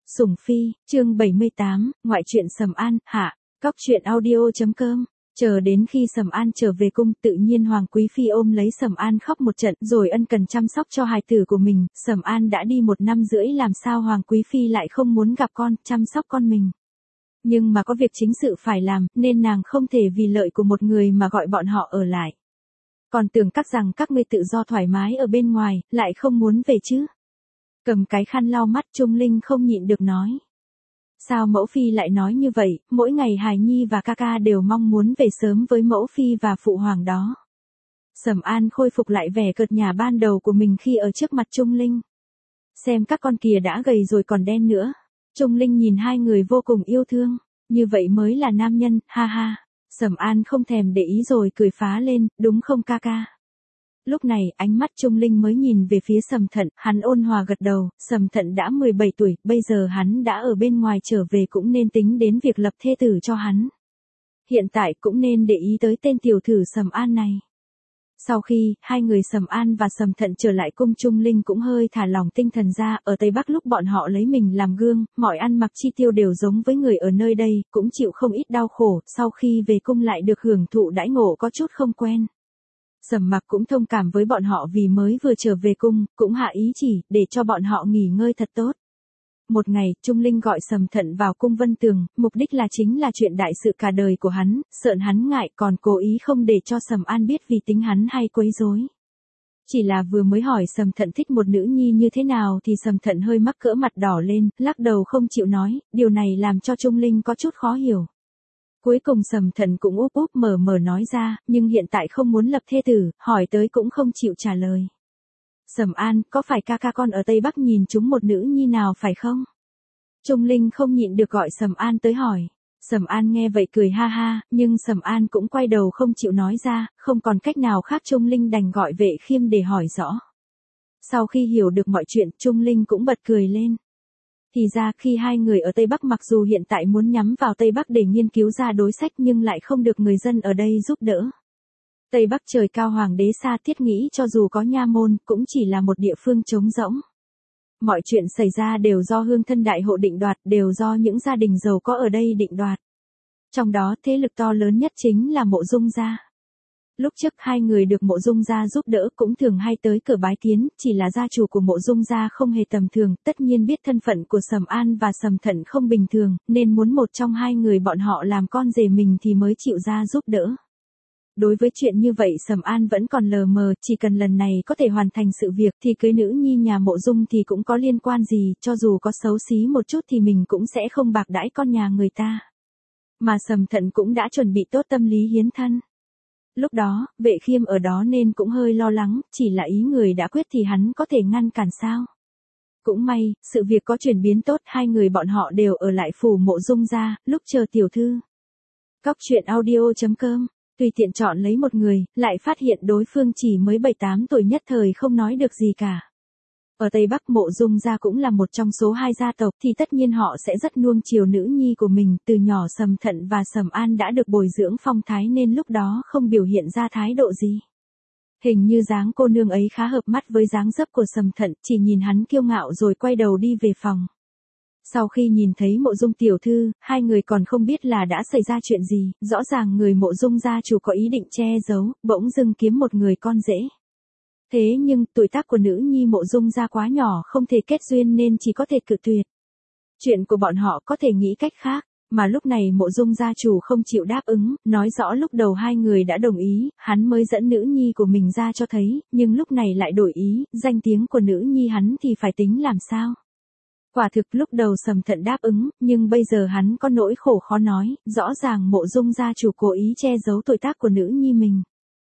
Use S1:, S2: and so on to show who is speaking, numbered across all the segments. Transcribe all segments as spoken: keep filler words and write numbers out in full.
S1: Sủng Phi, chương bảy mươi tám, ngoại truyện Sầm An, hạ, cóc truyện audio.com. Chờ đến khi Sầm An trở về cung, tự nhiên Hoàng Quý Phi ôm lấy Sầm An khóc một trận, rồi ân cần chăm sóc cho hài tử của mình. Sầm An đã đi một năm rưỡi, làm sao Hoàng Quý Phi lại không muốn gặp con, chăm sóc con mình. Nhưng mà có việc chính sự phải làm, nên nàng không thể vì lợi của một người mà gọi bọn họ ở lại. Còn tưởng các rằng các ngươi tự do thoải mái ở bên ngoài, lại không muốn về chứ. Cầm cái khăn lau mắt, Trung Linh không nhịn được nói. Sao mẫu phi lại nói như vậy, mỗi ngày hài nhi và ca ca đều mong muốn về sớm với mẫu phi và phụ hoàng đó. Sầm An khôi phục lại vẻ cợt nhả ban đầu của mình khi ở trước mặt Trung Linh. Xem các con kìa, đã gầy rồi còn đen nữa. Trung Linh nhìn hai người vô cùng yêu thương, như vậy mới là nam nhân, ha ha. Sầm An không thèm để ý rồi cười phá lên, đúng không ca ca? Lúc này, ánh mắt Trung Linh mới nhìn về phía Sầm Thận, hắn ôn hòa gật đầu. Sầm Thận đã mười bảy tuổi, bây giờ hắn đã ở bên ngoài trở về, cũng nên tính đến việc lập thê tử cho hắn. Hiện tại cũng nên để ý tới tên tiểu thử Sầm An này. Sau khi, hai người Sầm An và Sầm Thận trở lại cung, Trung Linh cũng hơi thả lỏng tinh thần ra. Ở Tây Bắc lúc bọn họ lấy mình làm gương, mọi ăn mặc chi tiêu đều giống với người ở nơi đây, cũng chịu không ít đau khổ, sau khi về cung lại được hưởng thụ đãi ngộ có chút không quen. Sầm Mặc cũng thông cảm với bọn họ vì mới vừa trở về cung, cũng hạ ý chỉ, để cho bọn họ nghỉ ngơi thật tốt. Một ngày, Trung Linh gọi Sầm Thận vào cung Vân Tường, mục đích là chính là chuyện đại sự cả đời của hắn, sợn hắn ngại, còn cố ý không để cho Sầm An biết vì tính hắn hay quấy rối. Chỉ là vừa mới hỏi Sầm Thận thích một nữ nhi như thế nào thì Sầm Thận hơi mắc cỡ, mặt đỏ lên, lắc đầu không chịu nói, điều này làm cho Trung Linh có chút khó hiểu. Cuối cùng Sầm Thận cũng úp úp mở mở nói ra, nhưng hiện tại không muốn lập thê tử, hỏi tới cũng không chịu trả lời. Sầm An, có phải ca ca con ở Tây Bắc nhìn chúng một nữ nhi nào phải không? Trung Linh không nhịn được gọi Sầm An tới hỏi. Sầm An nghe vậy cười ha ha, nhưng Sầm An cũng quay đầu không chịu nói ra, không còn cách nào khác, Trung Linh đành gọi Vệ Khiêm để hỏi rõ. Sau khi hiểu được mọi chuyện, Trung Linh cũng bật cười lên. Thì ra khi hai người ở Tây Bắc mặc dù hiện tại muốn nhắm vào Tây Bắc để nghiên cứu ra đối sách, nhưng lại không được người dân ở đây giúp đỡ. Tây Bắc trời cao, hoàng đế xa thiết nghĩ cho dù có nha môn, cũng chỉ là một địa phương trống rỗng. Mọi chuyện xảy ra đều do hương thân đại hộ định đoạt, đều do những gia đình giàu có ở đây định đoạt. Trong đó thế lực to lớn nhất chính là Mộ Dung gia. Lúc trước hai người được Mộ Dung gia giúp đỡ cũng thường hay tới cửa bái kiến, chỉ là gia chủ của Mộ Dung gia không hề tầm thường, tất nhiên biết thân phận của Sầm An và Sầm Thận không bình thường, nên muốn một trong hai người bọn họ làm con rể mình thì mới chịu ra giúp đỡ. Đối với chuyện như vậy Sầm An vẫn còn lờ mờ, chỉ cần lần này có thể hoàn thành sự việc thì cưới nữ nhi nhà Mộ Dung thì cũng có liên quan gì, cho dù có xấu xí một chút thì mình cũng sẽ không bạc đãi con nhà người ta. Mà Sầm Thận cũng đã chuẩn bị tốt tâm lý hiến thân. Lúc đó, Vệ Khiêm ở đó nên cũng hơi lo lắng, chỉ là ý người đã quyết thì hắn có thể ngăn cản sao? Cũng may, sự việc có chuyển biến tốt, hai người bọn họ đều ở lại phủ Mộ Dung gia, lúc chờ tiểu thư. Cóc truyện audio.com. Tùy tiện chọn lấy một người, lại phát hiện đối phương chỉ mới bảy tám tuổi, nhất thời không nói được gì cả. Ở Tây Bắc Mộ Dung gia cũng là một trong số hai gia tộc, thì tất nhiên họ sẽ rất nuông chiều nữ nhi của mình. Từ nhỏ Sầm Thận và Sầm An đã được bồi dưỡng phong thái nên lúc đó không biểu hiện ra thái độ gì. Hình như dáng cô nương ấy khá hợp mắt với dáng dấp của Sầm Thận, chỉ nhìn hắn kiêu ngạo rồi quay đầu đi về phòng. Sau khi nhìn thấy Mộ Dung tiểu thư, hai người còn không biết là đã xảy ra chuyện gì, rõ ràng người Mộ Dung gia chủ có ý định che giấu, bỗng dưng kiếm một người con rể. Thế nhưng, tuổi tác của nữ nhi Mộ Dung gia quá nhỏ, không thể kết duyên nên chỉ có thể cự tuyệt. Chuyện của bọn họ có thể nghĩ cách khác, mà lúc này Mộ Dung gia chủ không chịu đáp ứng, nói rõ lúc đầu hai người đã đồng ý, hắn mới dẫn nữ nhi của mình ra cho thấy, nhưng lúc này lại đổi ý, danh tiếng của nữ nhi hắn thì phải tính làm sao? Quả thực lúc đầu Sầm Thận đáp ứng, nhưng bây giờ hắn có nỗi khổ khó nói, rõ ràng Mộ Dung gia chủ cố ý che giấu tuổi tác của nữ nhi mình.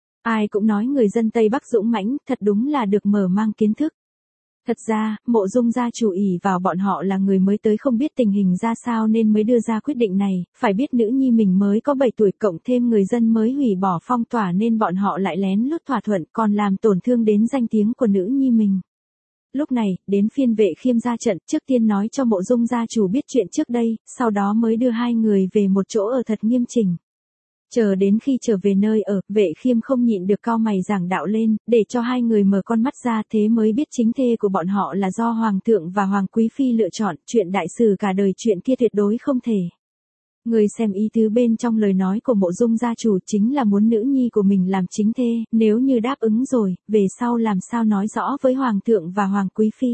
S1: Ai cũng nói người dân Tây Bắc dũng mãnh, thật đúng là được mở mang kiến thức. Thật ra, Mộ Dung gia chủ ỷ vào bọn họ là người mới tới không biết tình hình ra sao nên mới đưa ra quyết định này, phải biết nữ nhi mình mới có bảy tuổi, cộng thêm người dân mới hủy bỏ phong tỏa nên bọn họ lại lén lút thỏa thuận, còn làm tổn thương đến danh tiếng của nữ nhi mình. Lúc này, đến phiên Vệ Khiêm ra trận, trước tiên nói cho Mộ Dung gia chủ biết chuyện trước đây, sau đó mới đưa hai người về một chỗ ở thật nghiêm chỉnh. Chờ đến khi trở về nơi ở, Vệ Khiêm không nhịn được cau mày giảng đạo lên, để cho hai người mở con mắt ra, thế mới biết chính thê của bọn họ là do Hoàng thượng và Hoàng Quý Phi lựa chọn, chuyện đại sự cả đời chuyện kia tuyệt đối không thể. Người xem ý tứ bên trong lời nói của Mộ Dung gia chủ chính là muốn nữ nhi của mình làm chính thê, nếu như đáp ứng rồi, về sau làm sao nói rõ với Hoàng thượng và Hoàng Quý Phi.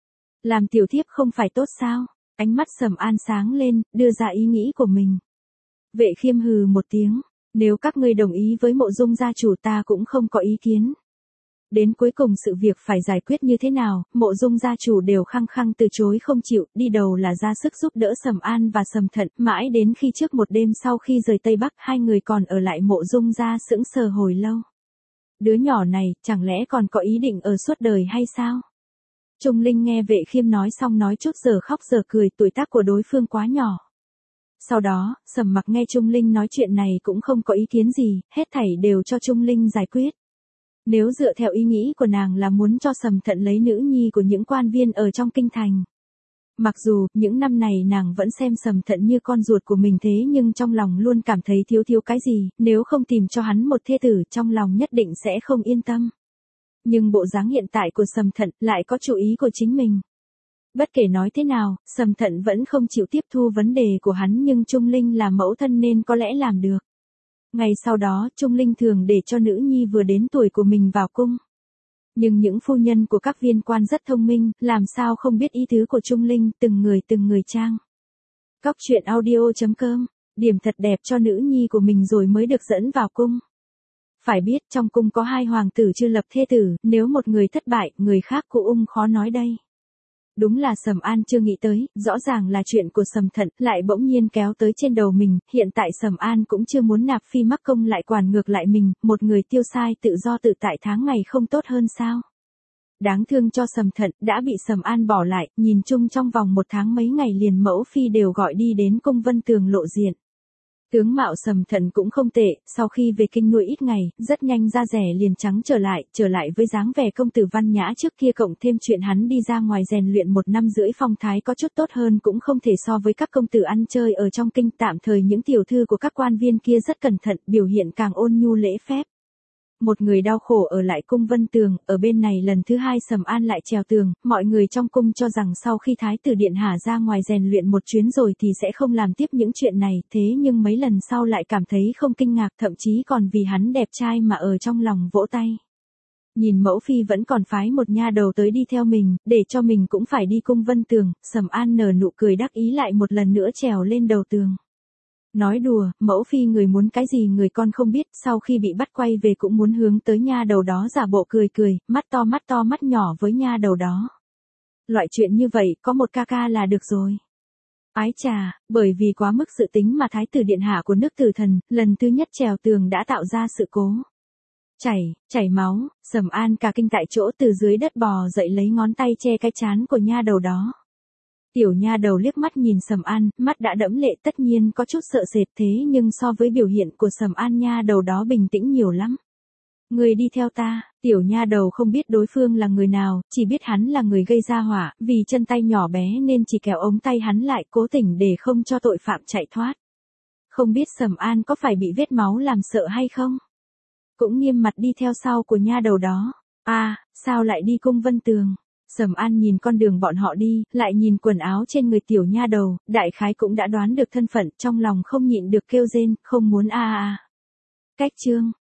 S1: Làm tiểu thiếp không phải tốt sao? Ánh mắt Sầm An sáng lên, đưa ra ý nghĩ của mình. Vệ Khiêm hừ một tiếng, nếu các ngươi đồng ý với Mộ Dung gia chủ ta cũng không có ý kiến. Đến cuối cùng sự việc phải giải quyết như thế nào, Mộ Dung gia chủ đều khăng khăng từ chối không chịu, đi đầu là ra sức giúp đỡ Sầm An và Sầm Thận, mãi đến khi trước một đêm sau khi rời Tây Bắc, hai người còn ở lại Mộ Dung gia sững sờ hồi lâu. Đứa nhỏ này, chẳng lẽ còn có ý định ở suốt đời hay sao? Trung Linh nghe Vệ Khiêm nói xong nói chút giờ khóc giờ cười, tuổi tác của đối phương quá nhỏ. Sau đó, Sầm Mặc nghe Trung Linh nói chuyện này cũng không có ý kiến gì, hết thảy đều cho Trung Linh giải quyết. Nếu dựa theo ý nghĩ của nàng là muốn cho Sầm Thận lấy nữ nhi của những quan viên ở trong kinh thành. Mặc dù, những năm này nàng vẫn xem Sầm Thận như con ruột của mình thế nhưng trong lòng luôn cảm thấy thiếu thiếu cái gì, nếu không tìm cho hắn một thê tử trong lòng nhất định sẽ không yên tâm. Nhưng bộ dáng hiện tại của Sầm Thận lại có chủ ý của chính mình. Bất kể nói thế nào, Sầm Thận vẫn không chịu tiếp thu vấn đề của hắn nhưng Trung Linh là mẫu thân nên có lẽ làm được. Ngày sau đó, Trung Linh thường để cho nữ nhi vừa đến tuổi của mình vào cung. Nhưng những phu nhân của các viên quan rất thông minh, làm sao không biết ý tứ của Trung Linh, từng người từng người trang. Cóc truyện audio chấm com, điểm thật đẹp cho nữ nhi của mình rồi mới được dẫn vào cung. Phải biết trong cung có hai hoàng tử chưa lập thê tử, nếu một người thất bại, người khác cũng ung khó nói đây. Đúng là Sầm An chưa nghĩ tới, rõ ràng là chuyện của Sầm Thận, lại bỗng nhiên kéo tới trên đầu mình, hiện tại Sầm An cũng chưa muốn nạp phi mắc công lại quản ngược lại mình, một người tiêu sai tự do tự tại tháng ngày không tốt hơn sao. Đáng thương cho Sầm Thận, đã bị Sầm An bỏ lại, nhìn chung trong vòng một tháng mấy ngày liền mẫu phi đều gọi đi đến cung Vân Tường lộ diện. Tướng mạo Sầm Thận cũng không tệ, sau khi về kinh nuôi ít ngày, rất nhanh da rẻ liền trắng trở lại, trở lại với dáng vẻ công tử văn nhã trước kia cộng thêm chuyện hắn đi ra ngoài rèn luyện một năm rưỡi phong thái có chút tốt hơn cũng không thể so với các công tử ăn chơi ở trong kinh, tạm thời những tiểu thư của các quan viên kia rất cẩn thận, biểu hiện càng ôn nhu lễ phép. Một người đau khổ ở lại cung Vân Tường, ở bên này lần thứ hai Sầm An lại trèo tường, mọi người trong cung cho rằng sau khi Thái tử Điện Hạ ra ngoài rèn luyện một chuyến rồi thì sẽ không làm tiếp những chuyện này, thế nhưng mấy lần sau lại cảm thấy không kinh ngạc, thậm chí còn vì hắn đẹp trai mà ở trong lòng vỗ tay. Nhìn mẫu phi vẫn còn phái một nha đầu tới đi theo mình, để cho mình cũng phải đi cung Vân Tường, Sầm An nở nụ cười đắc ý lại một lần nữa trèo lên đầu tường. Nói đùa, mẫu phi người muốn cái gì người con không biết, sau khi bị bắt quay về cũng muốn hướng tới nha đầu đó giả bộ cười cười, mắt to mắt to mắt nhỏ với nha đầu đó. Loại chuyện như vậy, có một ca ca là được rồi. Ái chà, bởi vì quá mức sự tính mà Thái tử Điện Hạ của nước Tử Thần, lần thứ nhất trèo tường đã tạo ra sự cố. Chảy, chảy máu, Sầm An cả kinh tại chỗ từ dưới đất bò dậy lấy ngón tay che cái trán của nha đầu đó. Tiểu nha đầu liếc mắt nhìn Sầm An, mắt đã đẫm lệ tất nhiên có chút sợ sệt thế nhưng so với biểu hiện của Sầm An nha đầu đó bình tĩnh nhiều lắm. Người đi theo ta, tiểu nha đầu không biết đối phương là người nào, chỉ biết hắn là người gây ra họa, vì chân tay nhỏ bé nên chỉ kéo ống tay hắn lại cố tình để không cho tội phạm chạy thoát. Không biết Sầm An có phải bị vết máu làm sợ hay không? Cũng nghiêm mặt đi theo sau của nha đầu đó. À, sao lại đi cung Vân Tường? Sầm An nhìn con đường bọn họ đi, lại nhìn quần áo trên người tiểu nha đầu, đại khái cũng đã đoán được thân phận, trong lòng không nhịn được kêu rên, không muốn a a. Cách chương